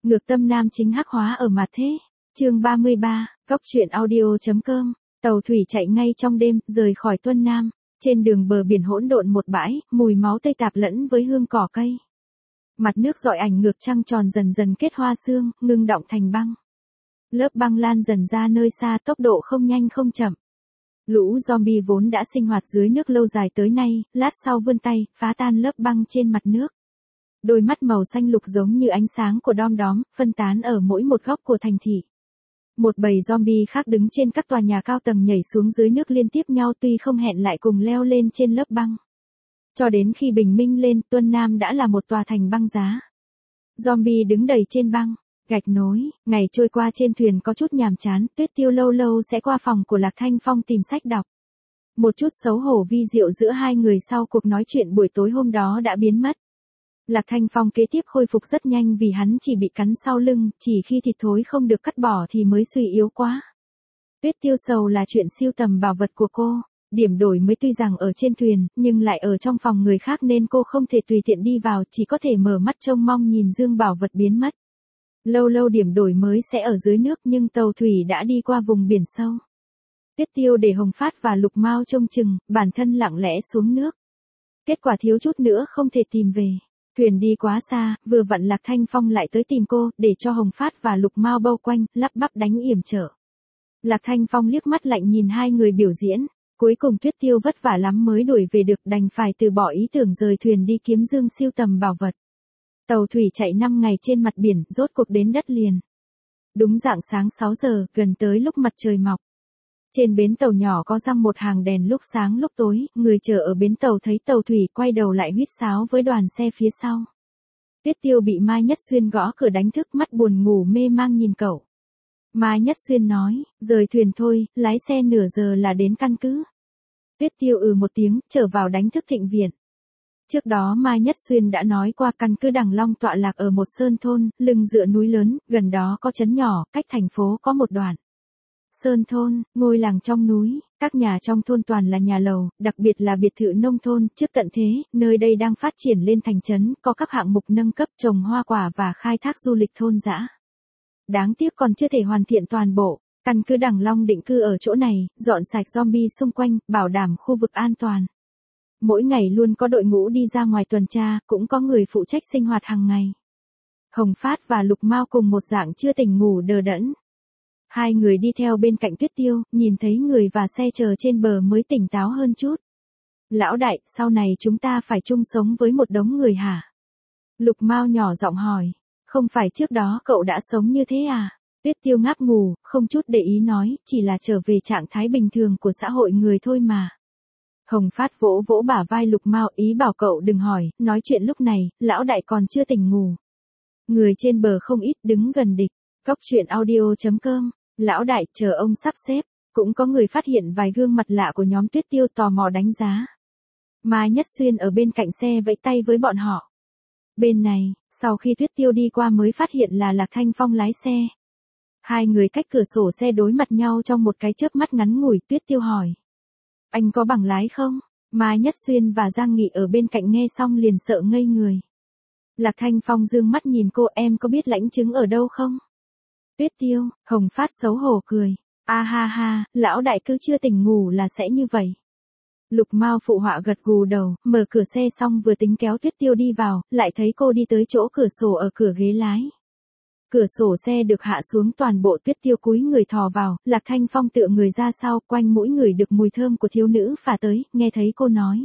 Ngược tâm nam chính hắc hóa ở mặt thế. Chương 33, Cốc truyện audio.com. Tàu thủy chạy ngay trong đêm, rời khỏi Tuân Nam. Trên đường bờ biển hỗn độn một bãi, mùi máu tươi tạp lẫn với hương cỏ cây. Mặt nước rọi ảnh ngược trăng tròn dần dần kết hoa sương, ngưng đọng thành băng. Lớp băng lan dần ra nơi xa, tốc độ không nhanh không chậm. Lũ zombie vốn đã sinh hoạt dưới nước lâu dài tới nay, lát sau vươn tay, phá tan lớp băng trên mặt nước. Đôi mắt màu xanh lục giống như ánh sáng của đom đóm, phân tán ở mỗi một góc của thành thị. Một bầy zombie khác đứng trên các tòa nhà cao tầng nhảy xuống dưới nước liên tiếp nhau, tuy không hẹn lại cùng leo lên trên lớp băng. Cho đến khi bình minh lên, Tuân Nam đã là một tòa thành băng giá. Zombie đứng đầy trên băng, gạch nối, ngày trôi qua trên thuyền có chút nhàm chán, Tuyết Tiêu lâu lâu sẽ qua phòng của Lạc Thanh Phong tìm sách đọc. Một chút xấu hổ vi diệu giữa hai người sau cuộc nói chuyện buổi tối hôm đó đã biến mất. Lạc Thanh Phong kế tiếp khôi phục rất nhanh vì hắn chỉ bị cắn sau lưng, chỉ khi thịt thối không được cắt bỏ thì mới suy yếu quá. Tuyết Tiêu sầu là chuyện siêu tầm bảo vật của cô. Điểm đổi mới tuy rằng ở trên thuyền, nhưng lại ở trong phòng người khác nên cô không thể tùy tiện đi vào, chỉ có thể mở mắt trông mong nhìn dương bảo vật biến mất. Lâu lâu điểm đổi mới sẽ ở dưới nước nhưng tàu thủy đã đi qua vùng biển sâu. Tuyết Tiêu để Hồng Phát và Lục Mao trông chừng, bản thân lặng lẽ xuống nước. Kết quả thiếu chút nữa không thể tìm về. Thuyền đi quá xa, vừa vặn Lạc Thanh Phong lại tới tìm cô, để cho Hồng Phát và Lục Mao bao quanh, lắp bắp đánh yểm trợ. Lạc Thanh Phong liếc mắt lạnh nhìn hai người biểu diễn. Cuối cùng Tuyết Tiêu vất vả lắm mới đuổi về được, đành phải từ bỏ ý tưởng rời thuyền đi kiếm dương siêu tầm bảo vật. Tàu thủy chạy 5 ngày trên mặt biển, rốt cuộc đến đất liền. Đúng rạng sáng 6 giờ, gần tới lúc mặt trời mọc. Trên bến tàu nhỏ có răng một hàng đèn lúc sáng lúc tối, người chờ ở bến tàu thấy tàu thủy quay đầu lại huýt sáo với đoàn xe phía sau. Tuyết Tiêu bị Mai Nhất Xuyên gõ cửa đánh thức, mắt buồn ngủ mê mang nhìn cậu. Mai Nhất Xuyên nói, rời thuyền thôi, lái xe nửa giờ là đến căn cứ. Tuyết Tiêu một tiếng, trở vào đánh thức Thịnh Viện. Trước đó Mai Nhất Xuyên đã nói qua căn cứ Đằng Long tọa lạc ở một sơn thôn, lưng dựa núi lớn, gần đó có trấn nhỏ, cách thành phố có một đoạn. Sơn thôn, ngôi làng trong núi, các nhà trong thôn toàn là nhà lầu, đặc biệt là biệt thự nông thôn, trước tận thế, nơi đây đang phát triển lên thành trấn, có các hạng mục nâng cấp trồng hoa quả và khai thác du lịch thôn dã. Đáng tiếc còn chưa thể hoàn thiện toàn bộ, căn cứ Đằng Long định cư ở chỗ này, dọn sạch zombie xung quanh, bảo đảm khu vực an toàn. Mỗi ngày luôn có đội ngũ đi ra ngoài tuần tra, cũng có người phụ trách sinh hoạt hàng ngày. Hồng Phát và Lục Mao cùng một dạng chưa tỉnh ngủ đờ đẫn. Hai người đi theo bên cạnh Tuyết Tiêu, nhìn thấy người và xe chờ trên bờ mới tỉnh táo hơn chút. Lão đại, sau này chúng ta phải chung sống với một đống người hả? Lục Mao nhỏ giọng hỏi, không phải trước đó cậu đã sống như thế à? Tuyết Tiêu ngáp ngủ, không chút để ý nói, chỉ là trở về trạng thái bình thường của xã hội người thôi mà. Hồng Phát vỗ vỗ bả vai Lục Mao, ý bảo cậu đừng hỏi, nói chuyện lúc này, lão đại còn chưa tỉnh ngủ. Người trên bờ không ít, đứng gần địch. Cốc truyện audio.com. Lão đại, chờ ông sắp xếp. Cũng có người phát hiện vài gương mặt lạ của nhóm Tuyết Tiêu, tò mò đánh giá. Mai Nhất Xuyên ở bên cạnh xe vẫy tay với bọn họ. Bên này, sau khi Tuyết Tiêu đi qua mới phát hiện là Lạc Thanh Phong lái xe. Hai người cách cửa sổ xe đối mặt nhau trong một cái chớp mắt ngắn ngủi. Tuyết Tiêu hỏi, anh có bằng lái không? Mai Nhất Xuyên và Giang Nghị ở bên cạnh nghe xong liền sợ ngây người. Lạc Thanh Phong dương mắt nhìn cô, em có biết lãnh chứng ở đâu không? Tuyết Tiêu, Hồng Phát xấu hổ cười. A ha ha, lão đại cứ chưa tỉnh ngủ là sẽ như vậy. Lục Mao phụ họa gật gù đầu, mở cửa xe xong vừa tính kéo Tuyết Tiêu đi vào, lại thấy cô đi tới chỗ cửa sổ ở cửa ghế lái. Cửa sổ xe được hạ xuống toàn bộ, Tuyết Tiêu cúi người thò vào, Lạc Thanh Phong tựa người ra sau, quanh mũi người được mùi thơm của thiếu nữ phả tới, nghe thấy cô nói.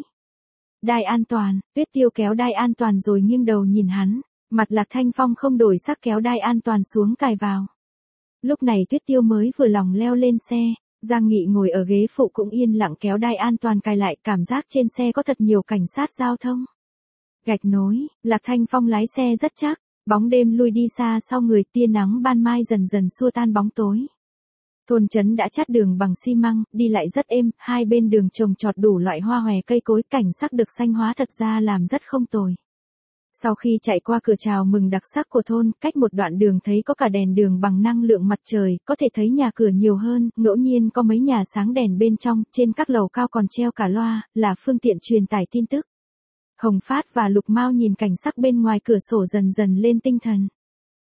Đai an toàn, Tuyết Tiêu kéo đai an toàn rồi nghiêng đầu nhìn hắn, mặt Lạc Thanh Phong không đổi sắc kéo đai an toàn xuống cài vào. Lúc này Tuyết Tiêu mới vừa lòng leo lên xe, Giang Nghị ngồi ở ghế phụ cũng yên lặng kéo đai an toàn cài lại, cảm giác trên xe có thật nhiều cảnh sát giao thông. Gạch nối, Lạc Thanh Phong lái xe rất chắc, bóng đêm lui đi xa sau người, tia nắng ban mai dần dần xua tan bóng tối. Thôn trấn đã chát đường bằng xi măng, đi lại rất êm, hai bên đường trồng trọt đủ loại hoa hòe cây cối, cảnh sắc được xanh hóa thật ra làm rất không tồi. Sau khi chạy qua cửa chào mừng đặc sắc của thôn, cách một đoạn đường thấy có cả đèn đường bằng năng lượng mặt trời, có thể thấy nhà cửa nhiều hơn, ngẫu nhiên có mấy nhà sáng đèn bên trong, trên các lầu cao còn treo cả loa, là phương tiện truyền tải tin tức. Hồng Phát và Lục Mao nhìn cảnh sắc bên ngoài cửa sổ dần dần lên tinh thần.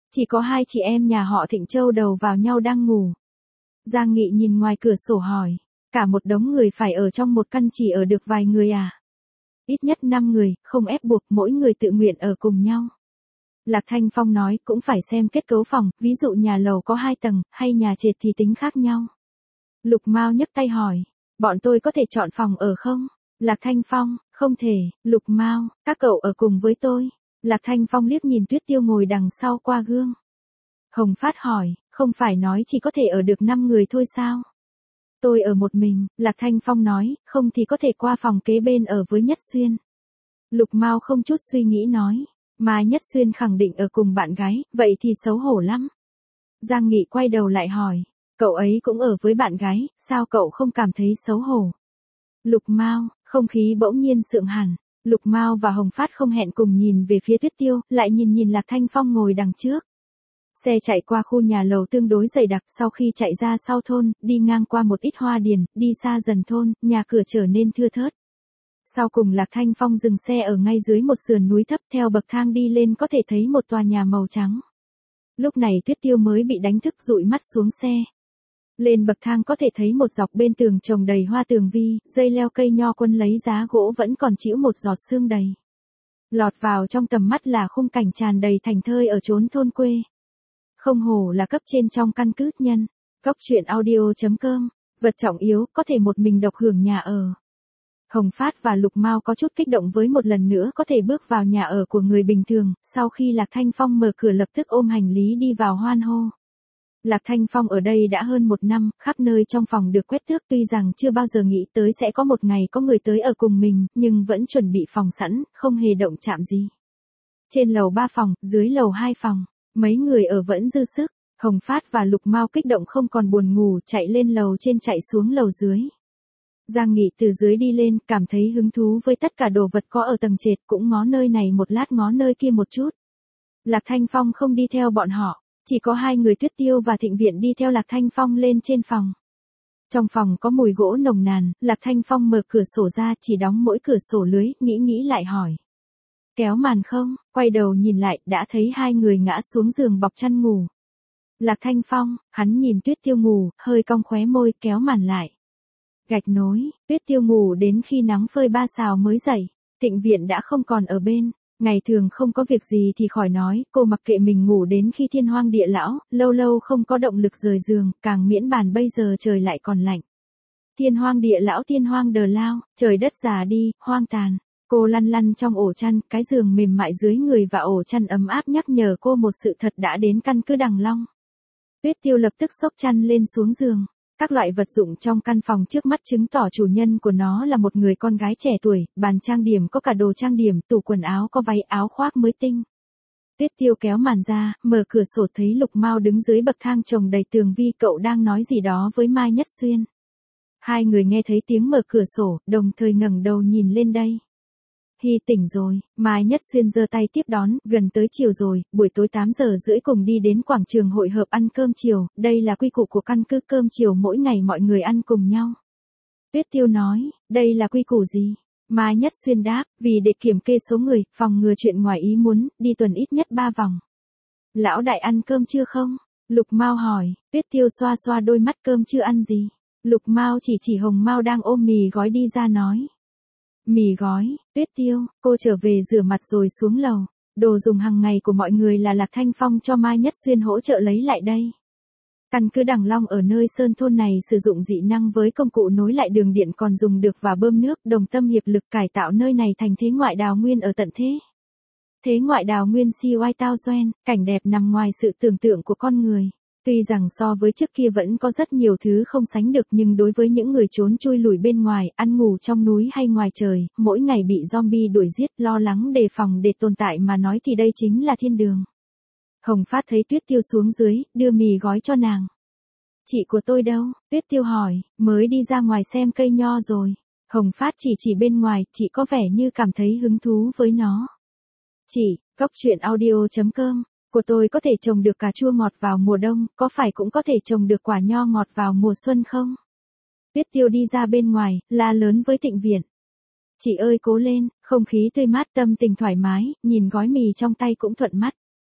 Chỉ có hai chị em nhà họ Thịnh châu đầu vào nhau đang ngủ. Giang Nghị nhìn ngoài cửa sổ hỏi, cả một đống người phải ở trong một căn chỉ ở được vài người à? Ít nhất 5 người, không ép buộc, mỗi người tự nguyện ở cùng nhau. Lạc Thanh Phong nói, cũng phải xem kết cấu phòng, ví dụ nhà lầu có 2 tầng, hay nhà trệt thì tính khác nhau. Lục Mao nhấc tay hỏi, bọn tôi có thể chọn phòng ở không? Lạc Thanh Phong, không thể. Lục Mao, các cậu ở cùng với tôi. Lạc Thanh Phong liếc nhìn Tuyết Tiêu ngồi đằng sau qua gương. Hồng Phát hỏi, không phải nói chỉ có thể ở được 5 người thôi sao? Tôi ở một mình, Lạc Thanh Phong nói, không thì có thể qua phòng kế bên ở với Nhất Xuyên. Lục Mao không chút suy nghĩ nói, Mai Nhất Xuyên khẳng định ở cùng bạn gái, vậy thì xấu hổ lắm. Giang Nghị quay đầu lại hỏi, cậu ấy cũng ở với bạn gái, sao cậu không cảm thấy xấu hổ? Lục Mao, không khí bỗng nhiên sượng hẳn. Lục Mao và Hồng Phát không hẹn cùng nhìn về phía Tuyết Tiêu, lại nhìn Lạc Thanh Phong ngồi đằng trước. Xe chạy qua khu nhà lầu tương đối dày đặc, sau khi chạy ra sau thôn, đi ngang qua một ít hoa điền, đi xa dần thôn, nhà cửa trở nên thưa thớt. Sau cùng Lạc Thanh Phong dừng xe ở ngay dưới một sườn núi thấp, theo bậc thang đi lên có thể thấy một tòa nhà màu trắng. Lúc này Tuyết Tiêu mới bị đánh thức dụi mắt xuống xe. Lên bậc thang có thể thấy một dọc bên tường trồng đầy hoa tường vi, dây leo cây nho quân lấy giá gỗ vẫn còn chĩu một giọt sương đầy. Lọt vào trong tầm mắt là khung cảnh tràn đầy thành thơi ở chốn thôn quê. Không hổ là cấp trên trong căn cứ nhân. Góc truyện audio.com, vật trọng yếu, có thể một mình độc hưởng nhà ở. Hồng Phát và Lục Mao có chút kích động với một lần nữa có thể bước vào nhà ở của người bình thường, sau khi Lạc Thanh Phong mở cửa lập tức ôm hành lý đi vào hoan hô. Lạc Thanh Phong ở đây đã hơn 1 năm, khắp nơi trong phòng được quét tước, tuy rằng chưa bao giờ nghĩ tới sẽ có một ngày có người tới ở cùng mình, nhưng vẫn chuẩn bị phòng sẵn, không hề động chạm gì. Trên lầu 3 phòng, dưới lầu 2 phòng, mấy người ở vẫn dư sức. Hồng Phát và Lục Mao kích động không còn buồn ngủ, chạy lên lầu trên chạy xuống lầu dưới. Giang Nghị từ dưới đi lên, cảm thấy hứng thú với tất cả đồ vật có ở tầng trệt, cũng ngó nơi này một lát ngó nơi kia một chút. Lạc Thanh Phong không đi theo bọn họ, chỉ có 2 người Tuyết Tiêu và Thịnh Viện đi theo Lạc Thanh Phong lên trên phòng. Trong phòng có mùi gỗ nồng nàn, Lạc Thanh Phong mở cửa sổ ra, chỉ đóng mỗi cửa sổ lưới, nghĩ lại hỏi. Kéo màn không? Quay đầu nhìn lại, đã thấy 2 người ngã xuống giường bọc chăn ngủ. Lạc Thanh Phong, hắn nhìn Tuyết Tiêu ngủ, hơi cong khóe môi, kéo màn lại. Gạch nối, Tuyết Tiêu ngủ đến khi nắng phơi 3 xào mới dậy. Thịnh Viện đã không còn ở bên. Ngày thường không có việc gì thì khỏi nói, cô mặc kệ mình ngủ đến khi thiên hoang địa lão, lâu lâu không có động lực rời giường, càng miễn bàn bây giờ trời lại còn lạnh. Thiên hoang địa lão, thiên hoang đờ lao, trời đất già đi, hoang tàn. Cô lăn lăn trong ổ chăn, cái giường mềm mại dưới người và ổ chăn ấm áp nhắc nhở cô một sự thật đã đến căn cứ Đằng Long. Tuyết Tiêu lập tức xốc chăn lên xuống giường. Các loại vật dụng trong căn phòng trước mắt chứng tỏ chủ nhân của nó là một người con gái trẻ tuổi, bàn trang điểm có cả đồ trang điểm, tủ quần áo có váy áo khoác mới tinh. Tuyết Tiêu kéo màn ra, mở cửa sổ thấy Lục Mao đứng dưới bậc thang trồng đầy tường vi, cậu đang nói gì đó với Mai Nhất Xuyên. 2 người nghe thấy tiếng mở cửa sổ, đồng thời ngẩng đầu nhìn lên đây. Hi tỉnh rồi, Mai Nhất Xuyên giơ tay tiếp đón, gần tới chiều rồi, buổi tối 8 giờ rưỡi cùng đi đến quảng trường hội hợp ăn cơm chiều, đây là quy củ của căn cứ, cơm chiều mỗi ngày mọi người ăn cùng nhau. Tuyết Tiêu nói, đây là quy củ gì? Mai Nhất Xuyên đáp, vì để kiểm kê số người, phòng ngừa chuyện ngoài ý muốn, đi tuần ít nhất 3 vòng. Lão đại ăn cơm chưa không? Lục Mao hỏi, Tuyết Tiêu xoa xoa đôi mắt, cơm chưa ăn gì? Lục Mao chỉ Hồng Mao đang ôm mì gói đi ra nói. Mì gói, Tuyết Tiêu, cô trở về rửa mặt rồi xuống lầu. Đồ dùng hàng ngày của mọi người là Lạc Thanh Phong cho Mai Nhất Xuyên hỗ trợ lấy lại đây. Căn cứ Đằng Long ở nơi sơn thôn này sử dụng dị năng với công cụ nối lại đường điện còn dùng được và bơm nước, đồng tâm hiệp lực cải tạo nơi này thành thế ngoại đào nguyên ở tận thế. Thế ngoại đào nguyên CY Tao Doen, cảnh đẹp nằm ngoài sự tưởng tượng của con người. Tuy rằng so với trước kia vẫn có rất nhiều thứ không sánh được, nhưng đối với những người trốn chui lủi bên ngoài, ăn ngủ trong núi hay ngoài trời, mỗi ngày bị zombie đuổi giết, lo lắng đề phòng để tồn tại mà nói thì đây chính là thiên đường. Hồng Phát thấy Tuyết Tiêu xuống dưới, đưa mì gói cho nàng. Chị của tôi đâu? Tuyết Tiêu hỏi, mới đi ra ngoài xem cây nho rồi. Hồng Phát chỉ bên ngoài, chị có vẻ như cảm thấy hứng thú với nó. Chị, góc truyện audio.com. Của tôi có thể trồng được cà chua ngọt vào mùa đông, có phải cũng có thể trồng được quả nho ngọt vào mùa xuân không? Tuyết Tiêu đi ra bên ngoài, la lớn với Thịnh Viện. Chị ơi cố lên, không khí tươi mát, tâm tình thoải mái, nhìn gói mì trong tay cũng thuận mắt.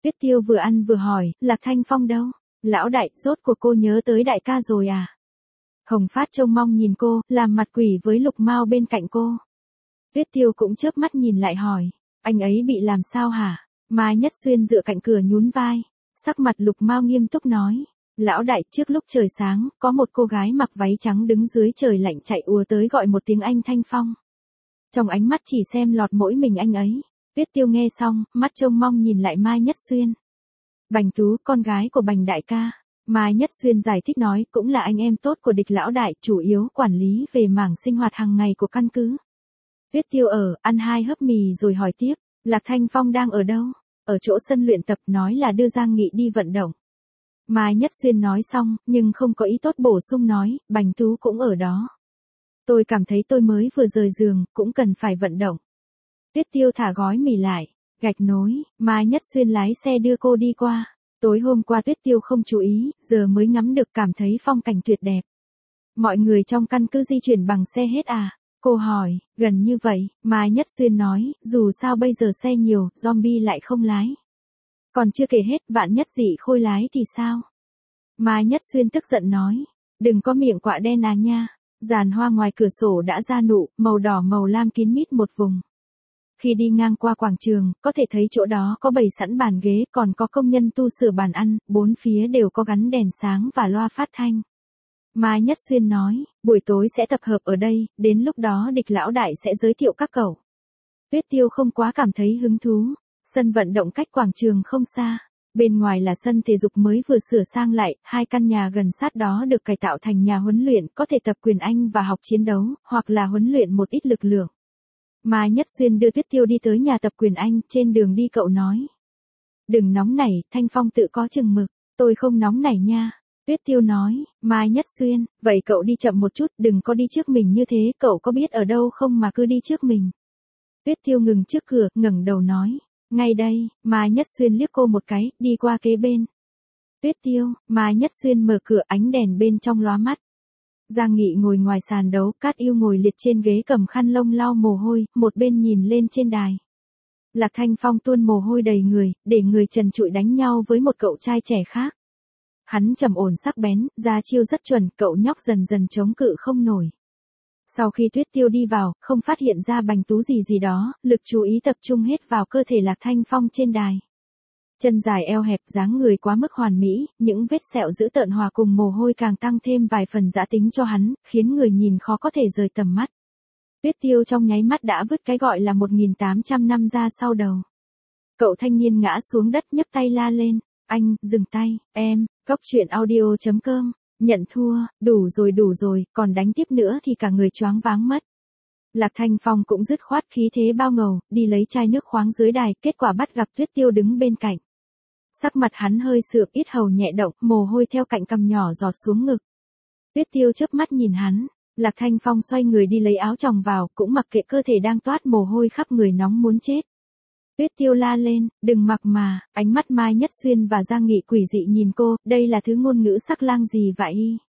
Tuyết Tiêu vừa ăn vừa hỏi, Lạc Thanh Phong đâu? Lão đại, rốt cuộc cô nhớ tới đại ca rồi à? Hồng Phát trông mong nhìn cô, làm mặt quỷ với Lục Mao bên cạnh cô. Tuyết Tiêu cũng chớp mắt nhìn lại hỏi, anh ấy bị làm sao hả? Mai Nhất Xuyên dựa cạnh cửa nhún vai, sắc mặt Lục Mao nghiêm túc nói, lão đại, trước lúc trời sáng, có một cô gái mặc váy trắng đứng dưới trời lạnh chạy ùa tới gọi một tiếng anh Thanh Phong. Trong ánh mắt chỉ xem lọt mỗi mình anh ấy. Tuyết Tiêu nghe xong, mắt trông mong nhìn lại Mai Nhất Xuyên. Bành Tú, con gái của Bành đại ca. Mai Nhất Xuyên giải thích nói, cũng là anh em tốt của Địch lão đại, chủ yếu quản lý về mảng sinh hoạt hàng ngày của căn cứ. Tuyết Tiêu ăn 2 hớp mì rồi hỏi tiếp, Lạc Thanh Phong đang ở đâu? Ở chỗ sân luyện tập, nói là đưa Giang Nghị đi vận động. Mai Nhất Xuyên nói xong, nhưng không có ý tốt bổ sung nói, Bành Tú cũng ở đó. Tôi cảm thấy tôi mới vừa rời giường, cũng cần phải vận động. Tuyết Tiêu thả gói mì lại, gạch nối, Mai Nhất Xuyên lái xe đưa cô đi qua. Tối hôm qua Tuyết Tiêu không chú ý, giờ mới ngắm được, cảm thấy phong cảnh tuyệt đẹp. Mọi người trong căn cứ di chuyển bằng xe hết à? Cô hỏi, gần như vậy, Mai Nhất Xuyên nói, dù sao bây giờ xe nhiều, zombie lại không lái. Còn chưa kể hết, vạn nhất Dị Khôi lái thì sao? Mai Nhất Xuyên tức giận nói, đừng có miệng quạ đen à nha. Giàn hoa ngoài cửa sổ đã ra nụ, màu đỏ màu lam kín mít một vùng. Khi đi ngang qua quảng trường, có thể thấy chỗ đó có bày sẵn bàn ghế, còn có công nhân tu sửa bàn ăn, bốn phía đều có gắn đèn sáng và loa phát thanh. Mai Nhất Xuyên nói, buổi tối sẽ tập hợp ở đây, đến lúc đó Địch lão đại sẽ giới thiệu các cậu. Tuyết Tiêu không quá cảm thấy hứng thú, sân vận động cách quảng trường không xa. Bên ngoài là sân thể dục mới vừa sửa sang lại, 2 căn nhà gần sát đó được cải tạo thành nhà huấn luyện, có thể tập quyền Anh và học chiến đấu, hoặc là huấn luyện một ít lực lượng. Mai Nhất Xuyên đưa Tuyết Tiêu đi tới nhà tập quyền Anh, trên đường đi cậu nói. Đừng nóng nảy, Thanh Phong tự có chừng mực, tôi không nóng nảy nha. Tuyết Tiêu nói, Mai Nhất Xuyên, vậy cậu đi chậm một chút, đừng có đi trước mình như thế, cậu có biết ở đâu không mà cứ đi trước mình. Tuyết Tiêu ngừng trước cửa, ngẩng đầu nói. Ngay đây, Mai Nhất Xuyên liếc cô một cái, đi qua kế bên. Tuyết Tiêu, Mai Nhất Xuyên mở cửa, ánh đèn bên trong lóa mắt. Giang Nghị ngồi ngoài sàn đấu, Cát Yêu ngồi liệt trên ghế cầm khăn lông lau mồ hôi, một bên nhìn lên trên đài. Lạc Thanh Phong tuôn mồ hôi đầy người, để người trần trụi đánh nhau với một cậu trai trẻ khác. Hắn trầm ổn sắc bén, ra chiêu rất chuẩn, cậu nhóc dần dần chống cự không nổi. Sau khi Tuyết Tiêu đi vào, không phát hiện ra Bành Tú gì đó, lực chú ý tập trung hết vào cơ thể Lạc Thanh Phong trên đài. Chân dài eo hẹp, dáng người quá mức hoàn mỹ, những vết sẹo dữ tợn hòa cùng mồ hôi càng tăng thêm vài phần dã tính cho hắn, khiến người nhìn khó có thể rời tầm mắt. Tuyết Tiêu trong nháy mắt đã vứt cái gọi là 1.800 năm ra sau đầu. Cậu thanh niên ngã xuống đất nhấc tay la lên, anh, dừng tay, em, coctruyện.audio.com. Nhận thua, đủ rồi, còn đánh tiếp nữa thì cả người choáng váng mất. Lạc Thanh Phong cũng dứt khoát khí thế bao ngầu, đi lấy chai nước khoáng dưới đài, kết quả bắt gặp Tuyết Tiêu đứng bên cạnh. Sắc mặt hắn hơi sượng, yết hầu nhẹ động, mồ hôi theo cạnh cằm nhỏ giọt xuống ngực. Tuyết Tiêu chớp mắt nhìn hắn, Lạc Thanh Phong xoay người đi lấy áo choàng vào, cũng mặc kệ cơ thể đang toát mồ hôi khắp người nóng muốn chết. Tuyết Tiêu la lên, đừng mặc mà, ánh mắt Mai Nhất Xuyên và Giang Nghị quỷ dị nhìn cô, đây là thứ ngôn ngữ sắc lang gì vậy?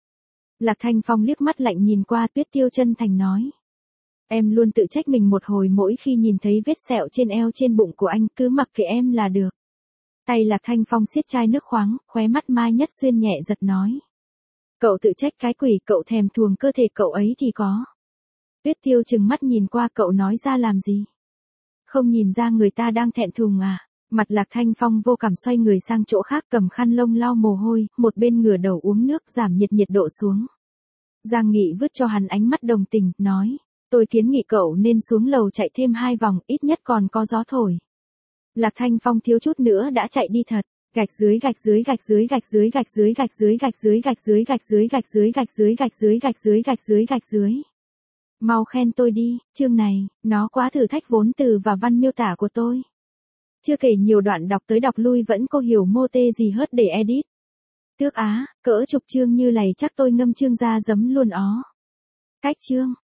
Lạc Thanh Phong liếc mắt lạnh nhìn qua, Tuyết Tiêu chân thành nói. Em luôn tự trách mình một hồi mỗi khi nhìn thấy vết sẹo trên eo trên bụng của anh, cứ mặc kệ em là được. Tay Lạc Thanh Phong siết chai nước khoáng, khóe mắt Mai Nhất Xuyên nhẹ giật nói. Cậu tự trách cái quỷ, cậu thèm thuồng cơ thể cậu ấy thì có. Tuyết Tiêu trừng mắt nhìn qua, cậu nói ra làm gì? Không nhìn ra người ta đang thẹn thùng à? Mặt Lạc Thanh Phong vô cảm xoay người sang chỗ khác, cầm khăn lông lau mồ hôi, một bên ngửa đầu uống nước giảm nhiệt độ xuống. Giang Nghị vứt cho hắn ánh mắt đồng tình, nói, tôi kiến nghị cậu nên xuống lầu chạy thêm 2 vòng, ít nhất còn có gió thổi. Lạc Thanh Phong thiếu chút nữa đã chạy đi thật. Gạch dưới gạch dưới gạch dưới gạch dưới gạch dưới gạch dưới gạch dưới gạch dưới gạch dưới gạch dưới gạch dưới gạch dưới gạch dưới gạch dưới gạch dưới. Mau khen tôi đi, chương này, nó quá thử thách vốn từ và văn miêu tả của tôi. Chưa kể nhiều đoạn đọc tới đọc lui vẫn cô hiểu mô tê gì hớt để edit. Tước á, cỡ chục chương như này chắc tôi ngâm chương ra giấm luôn ó. Cách chương.